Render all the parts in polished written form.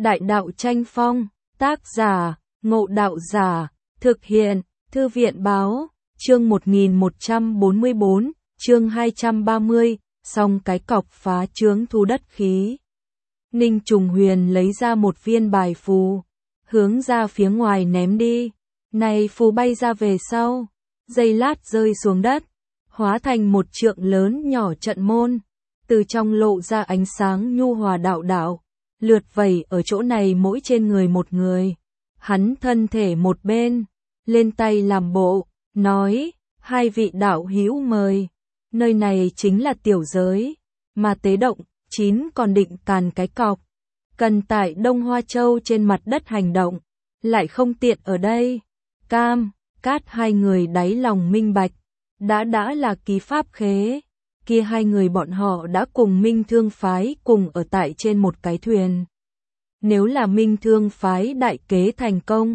Đại đạo tranh phong, tác giả, Ngộ Đạo Giả, thực hiện, Thư viện báo, chương 1144, chương 230, xong cái cọc phá chướng thu đất khí. Ninh Trùng Huyền lấy ra một viên bài phù, hướng ra phía ngoài ném đi. Này phù bay ra về sau, giây lát rơi xuống đất, hóa thành một trượng lớn nhỏ trận môn, từ trong lộ ra ánh sáng nhu hòa đạo đạo, lượt vẩy ở chỗ này mỗi trên người một người. Hắn thân thể một bên, lên tay làm bộ, nói, hai vị đạo hữu mời, nơi này chính là tiểu giới, mà tế động, 9 còn định càn cái cọc, cần tại Đông Hoa Châu trên mặt đất hành động, lại không tiện ở đây. Cam, Cát hai người đáy lòng minh bạch, đã là ký pháp khế, kia hai người bọn họ đã cùng Minh Thương phái cùng ở tại trên một cái thuyền. Nếu là Minh Thương phái đại kế thành công,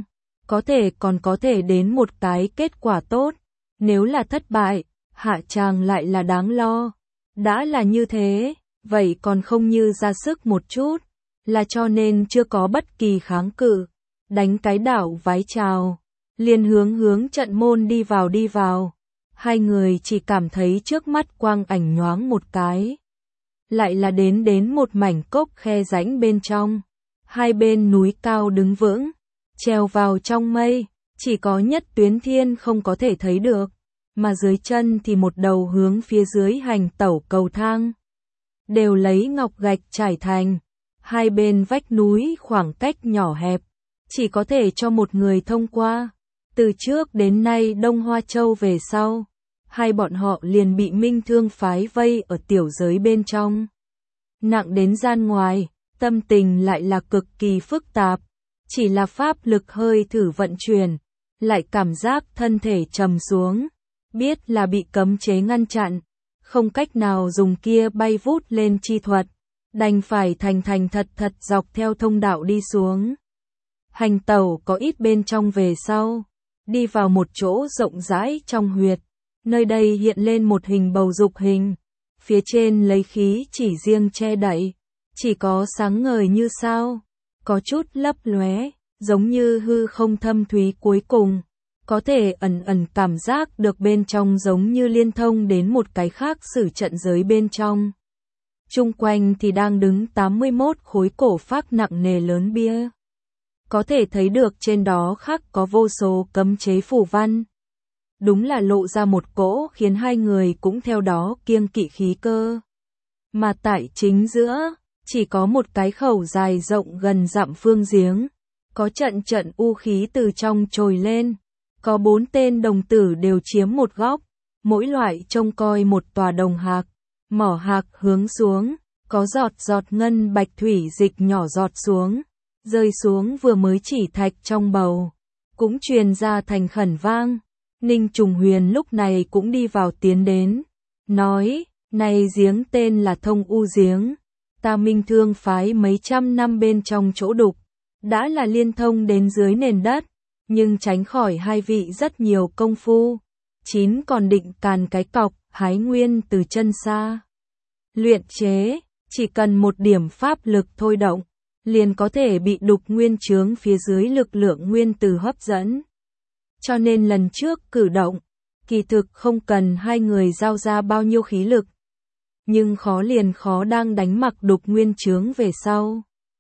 còn có thể đến một cái kết quả tốt, nếu là thất bại, hạ tràng lại là đáng lo. Đã là như thế, vậy còn không như ra sức một chút, là cho nên chưa có bất kỳ kháng cự, đánh cái đảo vái chào, liền hướng trận môn đi vào. Hai người chỉ cảm thấy trước mắt quang ảnh nhoáng một cái, lại là đến một mảnh cốc khe rãnh bên trong, hai bên núi cao đứng vững, treo vào trong mây, chỉ có nhất tuyến thiên không có thể thấy được, mà dưới chân thì một đầu hướng phía dưới hành tẩu cầu thang, đều lấy ngọc gạch trải thành, hai bên vách núi khoảng cách nhỏ hẹp, chỉ có thể cho một người thông qua. Từ trước đến nay Đông Hoa Châu về sau, hai bọn họ liền bị Minh Thương phái vây ở tiểu giới bên trong. Nặng đến gian ngoài, tâm tình lại là cực kỳ phức tạp, chỉ là pháp lực hơi thử vận chuyển, lại cảm giác thân thể trầm xuống, biết là bị cấm chế ngăn chặn, không cách nào dùng kia bay vút lên chi thuật, đành phải thành thật dọc theo thông đạo đi xuống. Hành tẩu có ít bên trong về sau, đi vào một chỗ rộng rãi trong huyệt, nơi đây hiện lên một hình bầu dục hình, phía trên lấy khí chỉ riêng che đậy, chỉ có sáng ngời như sao, có chút lấp lóe, giống như hư không thâm thúy cuối cùng, có thể ẩn cảm giác được bên trong giống như liên thông đến một cái khác sử trận giới bên trong. Chung quanh thì đang đứng 81 khối cổ phác nặng nề lớn bia. Có thể thấy được trên đó khắc có vô số cấm chế phù văn. Đúng là lộ ra một cỗ khiến hai người cũng theo đó kiêng kỵ khí cơ. Mà tại chính giữa, chỉ có một cái khẩu dài rộng gần dặm phương giếng. Có trận u khí từ trong trồi lên. Có 4 tên đồng tử đều chiếm một góc. Mỗi loại trông coi một tòa đồng hạc. Mỏ hạc hướng xuống. Có giọt ngân bạch thủy dịch nhỏ giọt xuống. Rơi xuống vừa mới chỉ thạch trong bầu. Cũng truyền ra thành khẩn vang. Ninh Trùng Huyền lúc này cũng đi vào tiến đến. Nói, này giếng tên là Thông U giếng. Ta Minh Thương phái mấy trăm năm bên trong chỗ đục. Đã là liên thông đến dưới nền đất. Nhưng tránh khỏi hai vị rất nhiều công phu. 9 còn định càn cái cọc, hái nguyên từ chân xa. Luyện chế, chỉ cần một điểm pháp lực thôi động, liền có thể bị đục nguyên chướng phía dưới lực lượng nguyên tử hấp dẫn. Cho nên lần trước cử động, kỳ thực không cần hai người giao ra bao nhiêu khí lực. Nhưng khó đang đánh mặc đục nguyên chướng về sau.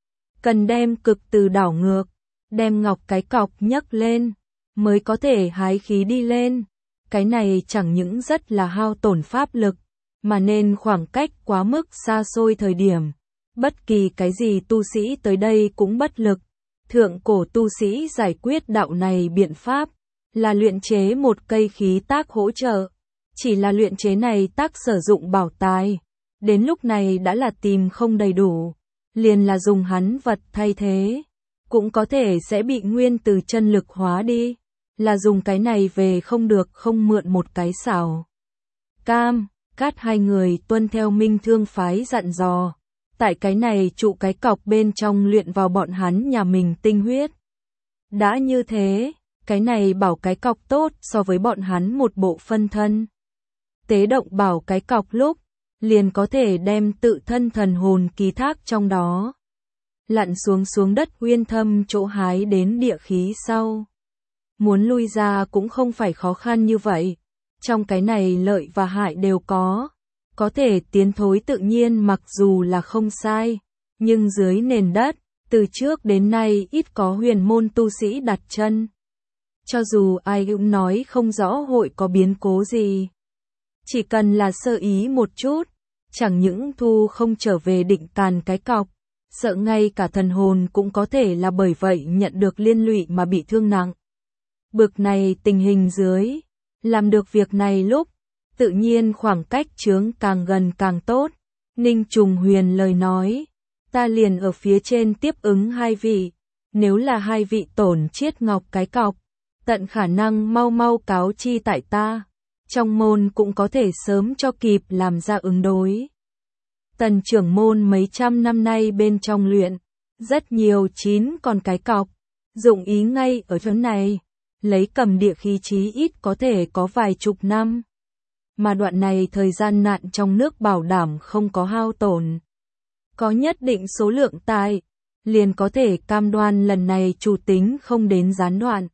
Cần đem cực từ đảo ngược, đem ngọc cái cọc nhấc lên, mới có thể hái khí đi lên. Cái này chẳng những rất là hao tổn pháp lực, mà nên khoảng cách quá mức xa xôi thời điểm. Bất kỳ cái gì tu sĩ tới đây cũng bất lực. Thượng cổ tu sĩ giải quyết đạo này biện pháp là luyện chế một cây khí tác hỗ trợ. Chỉ là luyện chế này tác sử dụng bảo tài. Đến lúc này đã là tìm không đầy đủ. Liền là dùng hắn vật thay thế. Cũng có thể sẽ bị nguyên từ chân lực hóa đi. Là dùng cái này về không được không mượn một cái xảo. Cam, Cát hai người tuân theo Minh Thương phái dặn dò. Tại cái này trụ cái cọc bên trong luyện vào bọn hắn nhà mình tinh huyết. Đã như thế, cái này bảo cái cọc tốt so với bọn hắn một bộ phân thân. Tế động bảo cái cọc lúc, liền có thể đem tự thân thần hồn ký thác trong đó. lặn xuống đất uyên thâm chỗ hái đến địa khí sau. Muốn lui ra cũng không phải khó khăn như vậy. Trong cái này lợi và hại đều có thể tiến thối tự nhiên mặc dù là không sai, nhưng dưới nền đất, từ trước đến nay ít có huyền môn tu sĩ đặt chân. Cho dù ai cũng nói không rõ hội có biến cố gì. Chỉ cần là sơ ý một chút, chẳng những thu không trở về định càn cái cọc, sợ ngay cả thần hồn cũng có thể là bởi vậy nhận được liên lụy mà bị thương nặng. Bực này tình hình dưới, làm được việc này lúc, tự nhiên khoảng cách chướng càng gần càng tốt. Ninh Trùng Huyền lời nói, ta liền ở phía trên tiếp ứng hai vị, nếu là hai vị tổn chiết ngọc cái cọc, tận khả năng mau cáo chi tại ta, trong môn cũng có thể sớm cho kịp làm ra ứng đối. Tần trưởng môn mấy trăm năm nay bên trong luyện, rất nhiều chín còn cái cọc, dụng ý ngay ở chỗ này, lấy cầm địa khí chí ít có thể có vài chục năm. Mà đoạn này thời gian nạn trong nước bảo đảm không có hao tổn. Có nhất định số lượng tài, liền có thể cam đoan lần này chủ tính không đến gián đoạn.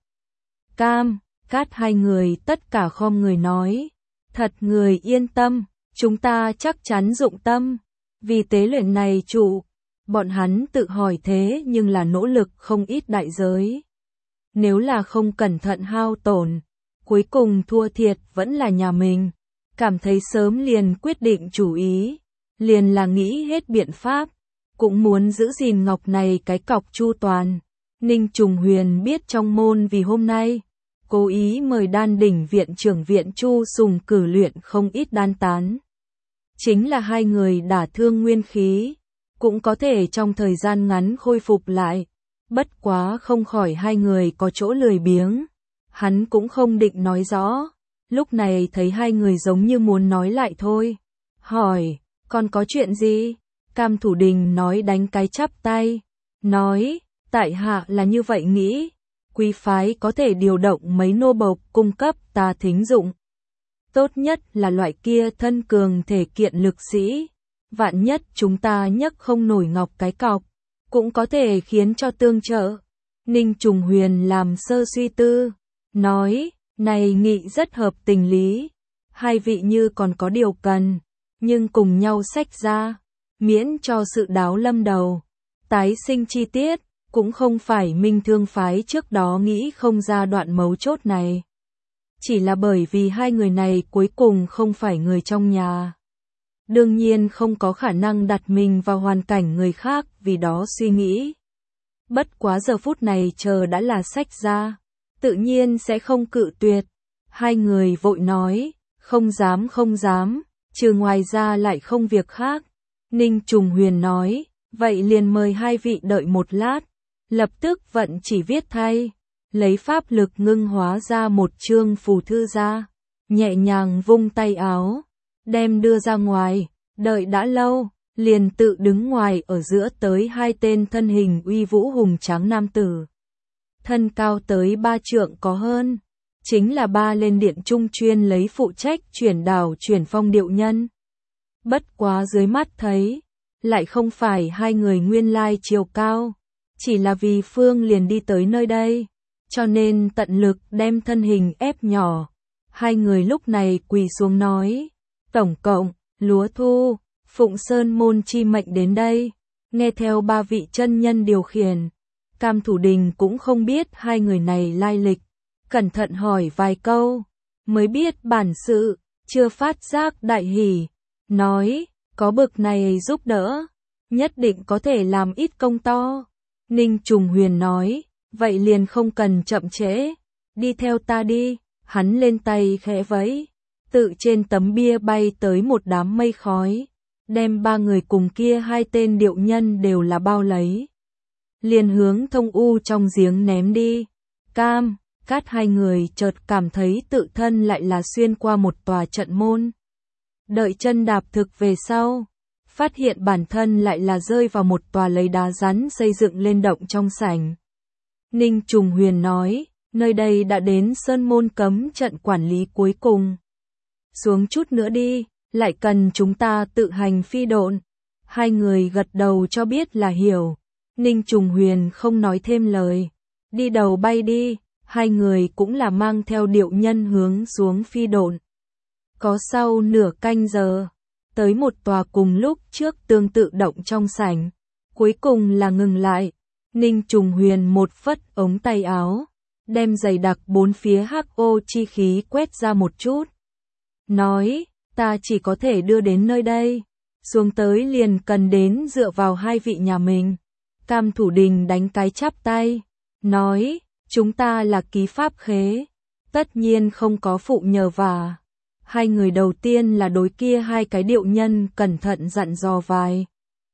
Cam, Cát hai người tất cả khom người nói, thật người yên tâm, chúng ta chắc chắn dụng tâm, vì tế luyện này chủ, bọn hắn tự hỏi thế nhưng là nỗ lực không ít đại giới. Nếu là không cẩn thận hao tổn, cuối cùng thua thiệt vẫn là nhà mình, cảm thấy sớm liền quyết định chủ ý, liền là nghĩ hết biện pháp, cũng muốn giữ gìn ngọc này cái cọc chu toàn. Ninh Trùng Huyền biết trong môn vì hôm nay, cố ý mời Đan Đỉnh viện trưởng viện Chu Sùng cử luyện không ít đan tán. Chính là hai người đả thương nguyên khí, cũng có thể trong thời gian ngắn khôi phục lại, bất quá không khỏi hai người có chỗ lười biếng. Hắn cũng không định nói rõ, lúc này thấy hai người giống như muốn nói lại thôi. Hỏi, còn có chuyện gì? Cam Thủ Đình nói đánh cái chắp tay, nói, tại hạ là như vậy nghĩ, quý phái có thể điều động mấy nô bộc cung cấp ta thính dụng. Tốt nhất là loại kia thân cường thể kiện lực sĩ, vạn nhất chúng ta nhấc không nổi ngọc cái cọc, cũng có thể khiến cho tương trợ. Ninh Trùng Huyền làm sơ suy tư, nói, này nghị rất hợp tình lý, hai vị như còn có điều cần, nhưng cùng nhau xách ra, miễn cho sự đáo lâm đầu, tái sinh chi tiết, cũng không phải Minh Thương phái trước đó nghĩ không ra đoạn mấu chốt này. Chỉ là bởi vì hai người này cuối cùng không phải người trong nhà. Đương nhiên không có khả năng đặt mình vào hoàn cảnh người khác vì đó suy nghĩ. Bất quá giờ phút này chờ đã là sách ra, tự nhiên sẽ không cự tuyệt. Hai người vội nói, không dám, trừ ngoài ra lại không việc khác. Ninh Trùng Huyền nói, vậy liền mời hai vị đợi một lát, lập tức vận chỉ viết thay, lấy pháp lực ngưng hóa ra một chương phù thư ra, nhẹ nhàng vung tay áo, đem đưa ra ngoài, đợi đã lâu, liền tự đứng ngoài ở giữa tới hai tên thân hình uy vũ hùng tráng nam tử. Thân cao tới 3 trượng có hơn, chính là ba lên điện trung chuyên lấy phụ trách chuyển đảo chuyển phong điệu nhân. Bất quá dưới mắt thấy, lại không phải hai người nguyên lai chiều cao, chỉ là vì Phương liền đi tới nơi đây, cho nên tận lực đem thân hình ép nhỏ. Hai người lúc này quỳ xuống nói, tổng cộng, Lúa Thu, Phụng Sơn môn chi mệnh đến đây, nghe theo ba vị chân nhân điều khiển. Cam Thủ Đình cũng không biết hai người này lai lịch, cẩn thận hỏi vài câu, mới biết bản sự, chưa phát giác đại hỉ, nói, có bực này giúp đỡ, nhất định có thể làm ít công to. Ninh Trùng Huyền nói, vậy liền không cần chậm trễ, đi theo ta đi. Hắn lên tay khẽ vẫy, tự trên tấm bia bay tới một đám mây khói, đem ba người cùng kia hai tên điệu nhân đều là bao lấy. Liền hướng thông u trong giếng ném đi. Cam, Cát hai người chợt cảm thấy tự thân lại là xuyên qua một tòa trận môn. Đợi chân đạp thực về sau, phát hiện bản thân lại là rơi vào một tòa lấy đá rắn xây dựng lên động trong sảnh. Ninh Trùng Huyền nói, nơi đây đã đến sơn môn cấm trận quản lý cuối cùng. Xuống chút nữa đi, lại cần chúng ta tự hành phi độn. Hai người gật đầu cho biết là hiểu, Ninh Trùng Huyền không nói thêm lời, đi đầu bay đi, hai người cũng là mang theo điệu nhân hướng xuống phi độn. Có sau nửa canh giờ, tới một tòa cùng lúc trước tương tự động trong sảnh, cuối cùng là ngừng lại. Ninh Trùng Huyền một phất ống tay áo, đem dày đặc bốn phía hắc ô chi khí quét ra một chút. Nói, ta chỉ có thể đưa đến nơi đây, xuống tới liền cần đến dựa vào hai vị nhà mình. Cam Thủ Đình đánh cái chắp tay, nói, chúng ta là ký pháp khế, tất nhiên không có phụ nhờ vả. Hai người đầu tiên là đối kia hai cái điệu nhân cẩn thận dặn dò vài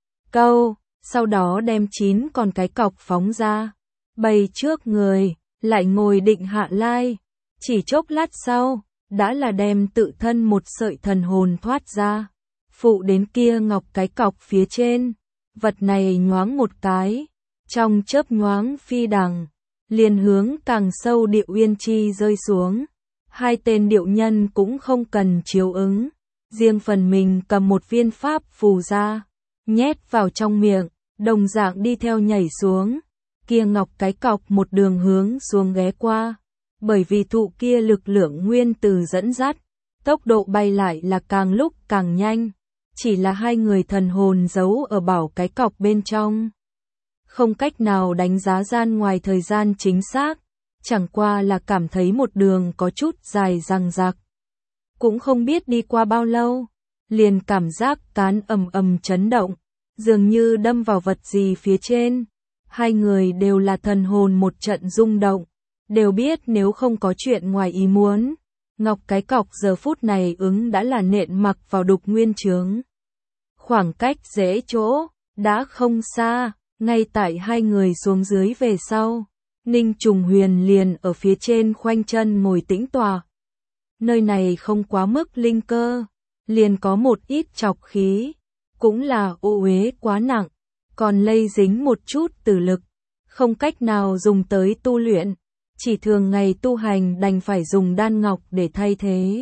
câu, sau đó đem 9 con cái cọc phóng ra, bày trước người, lại ngồi định hạ lai. Chỉ chốc lát sau, đã là đem tự thân một sợi thần hồn thoát ra, phụ đến kia ngọc cái cọc phía trên. Vật này nhoáng một cái, trong chớp nhoáng phi đằng, liền hướng càng sâu địa uyên chi rơi xuống. Hai tên điệu nhân cũng không cần chiếu ứng, riêng phần mình cầm một viên pháp phù ra, nhét vào trong miệng, đồng dạng đi theo nhảy xuống. Kia ngọc cái cọc một đường hướng xuống ghé qua, bởi vì thụ kia lực lượng nguyên từ dẫn dắt, tốc độ bay lại là càng lúc càng nhanh. Chỉ là hai người thần hồn giấu ở bảo cái cọc bên trong, không cách nào đánh giá gian ngoài thời gian chính xác, chẳng qua là cảm thấy một đường có chút dài dằng dặc. Cũng không biết đi qua bao lâu, liền cảm giác cán ầm ầm chấn động, dường như đâm vào vật gì phía trên. Hai người đều là thần hồn một trận rung động, đều biết nếu không có chuyện ngoài ý muốn, ngọc cái cọc giờ phút này ứng đã là nện mặc vào đục nguyên chướng. Khoảng cách dễ chỗ, đã không xa, ngay tại hai người xuống dưới về sau, Ninh Trùng Huyền liền ở phía trên khoanh chân ngồi tĩnh tọa. Nơi này không quá mức linh cơ, liền có một ít trọc khí, cũng là ô uế quá nặng, còn lây dính một chút tử lực, không cách nào dùng tới tu luyện, chỉ thường ngày tu hành đành phải dùng đan ngọc để thay thế.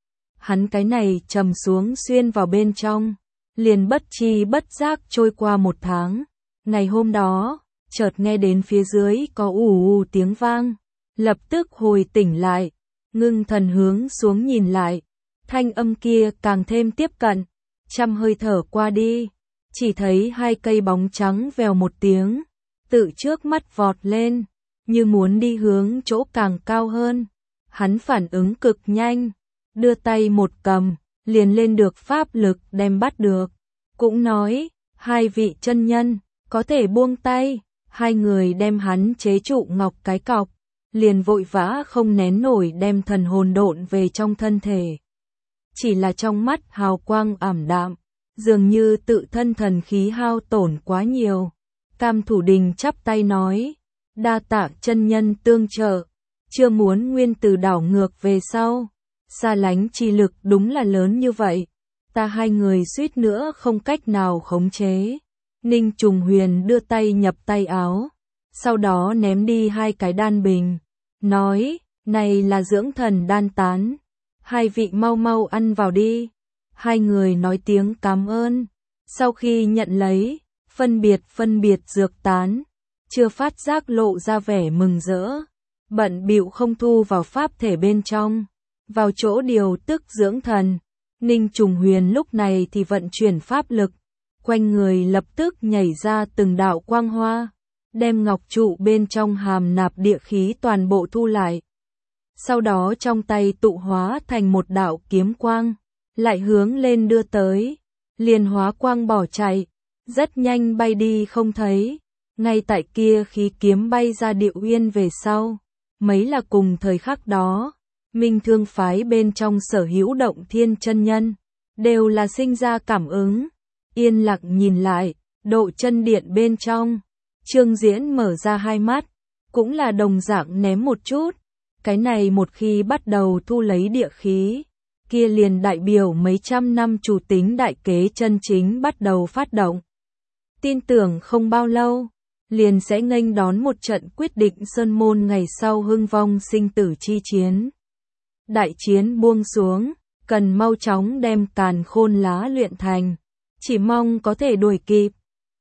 Hắn cái này trầm xuống xuyên vào bên trong, liền bất chi bất giác trôi qua một tháng. Ngày hôm đó, chợt nghe đến phía dưới có ù tiếng vang, lập tức hồi tỉnh lại, ngưng thần hướng xuống nhìn lại, thanh âm kia càng thêm tiếp cận, trăm hơi thở qua đi, chỉ thấy hai cây bóng trắng vèo một tiếng, tự trước mắt vọt lên, như muốn đi hướng chỗ càng cao hơn. Hắn phản ứng cực nhanh, đưa tay một cầm, liền lên được pháp lực đem bắt được. Cũng nói, hai vị chân nhân, có thể buông tay. Hai người đem hắn chế trụ ngọc cái cọc, liền vội vã không nén nổi đem thần hồn độn về trong thân thể. Chỉ là trong mắt hào quang ảm đạm, dường như tự thân thần khí hao tổn quá nhiều. Cam Thủ Đình chắp tay nói, đa tạ chân nhân tương trợ, chưa muốn nguyên từ đảo ngược về sau. Xa lánh chi lực đúng là lớn như vậy, ta hai người suýt nữa không cách nào khống chế. Ninh Trùng Huyền đưa tay nhập tay áo, sau đó ném đi hai cái đan bình, nói, này là dưỡng thần đan tán, hai vị mau mau ăn vào đi. Hai người nói tiếng cảm ơn, sau khi nhận lấy, phân biệt dược tán, chưa phát giác lộ ra vẻ mừng rỡ, bận bịu không thu vào pháp thể bên trong, vào chỗ điều tức dưỡng thần. Ninh Trùng Huyền lúc này thì vận chuyển pháp lực, quanh người lập tức nhảy ra từng đạo quang hoa, đem ngọc trụ bên trong hàm nạp địa khí toàn bộ thu lại. Sau đó trong tay tụ hóa thành một đạo kiếm quang, lại hướng lên đưa tới, liền hóa quang bỏ chạy, rất nhanh bay đi không thấy. Ngay tại kia khí kiếm bay ra địa uyên về sau, mấy là cùng thời khắc đó, Minh Thương phái bên trong sở hữu Động Thiên chân nhân, đều là sinh ra cảm ứng. Yên lặng nhìn lại, Độ Chân Điện bên trong, Trương Diễn mở ra hai mắt, cũng là đồng dạng ném một chút. Cái này một khi bắt đầu thu lấy địa khí, kia liền đại biểu mấy trăm năm chủ tính đại kế chân chính bắt đầu phát động. Tin tưởng không bao lâu, liền sẽ nghênh đón một trận quyết định sơn môn ngày sau hưng vong sinh tử chi chiến. Đại chiến buông xuống, cần mau chóng đem Càn Khôn Lá luyện thành, chỉ mong có thể đuổi kịp.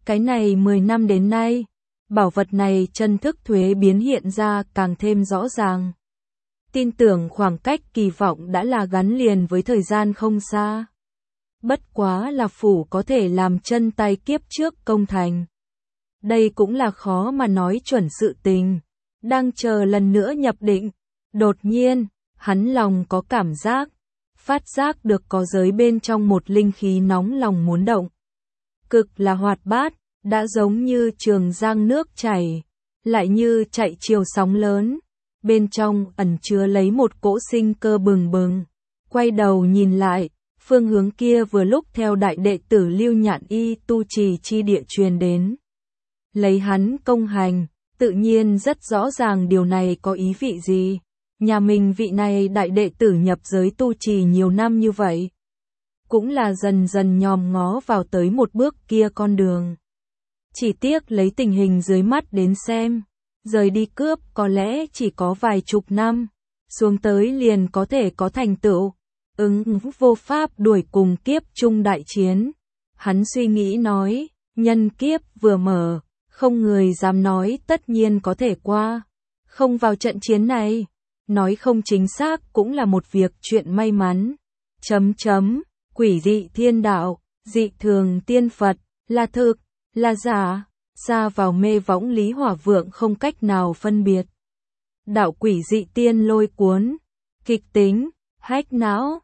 Cái này 10 năm đến nay, bảo vật này chân thức thuế biến hiện ra càng thêm rõ ràng. Tin tưởng khoảng cách kỳ vọng đã là gắn liền với thời gian không xa. Bất quá là phủ có thể làm chân tay kiếp trước công thành. Đây cũng là khó mà nói chuẩn sự tình. Đang chờ lần nữa nhập định. Đột nhiên, hắn lòng có cảm giác. Phát giác được có giới bên trong một linh khí nóng lòng muốn động. Cực là hoạt bát, đã giống như trường giang nước chảy, lại như chạy chiều sóng lớn. Bên trong ẩn chứa lấy một cỗ sinh cơ bừng bừng. Quay đầu nhìn lại, phương hướng kia vừa lúc theo đại đệ tử Lưu Nhạn Y tu trì chi địa truyền đến. Lấy hắn công hành, tự nhiên rất rõ ràng điều này có ý vị gì. Nhà mình vị này đại đệ tử nhập giới tu trì nhiều năm như vậy, cũng là dần dần nhòm ngó vào tới một bước kia con đường. Chỉ tiếc lấy tình hình dưới mắt đến xem, rời đi cướp có lẽ chỉ có vài chục năm, xuống tới liền có thể có thành tựu, vô pháp đuổi cùng kiếp chung đại chiến. Hắn suy nghĩ nói, nhân kiếp vừa mở, không người dám nói tất nhiên có thể qua, không vào trận chiến này, nói không chính xác cũng là một việc chuyện may mắn. Quỷ dị thiên đạo, dị thường tiên Phật, là thực, là giả, xa vào mê võng Lý Hỏa Vượng không cách nào phân biệt. Đạo quỷ dị tiên lôi cuốn, kịch tính, hách não,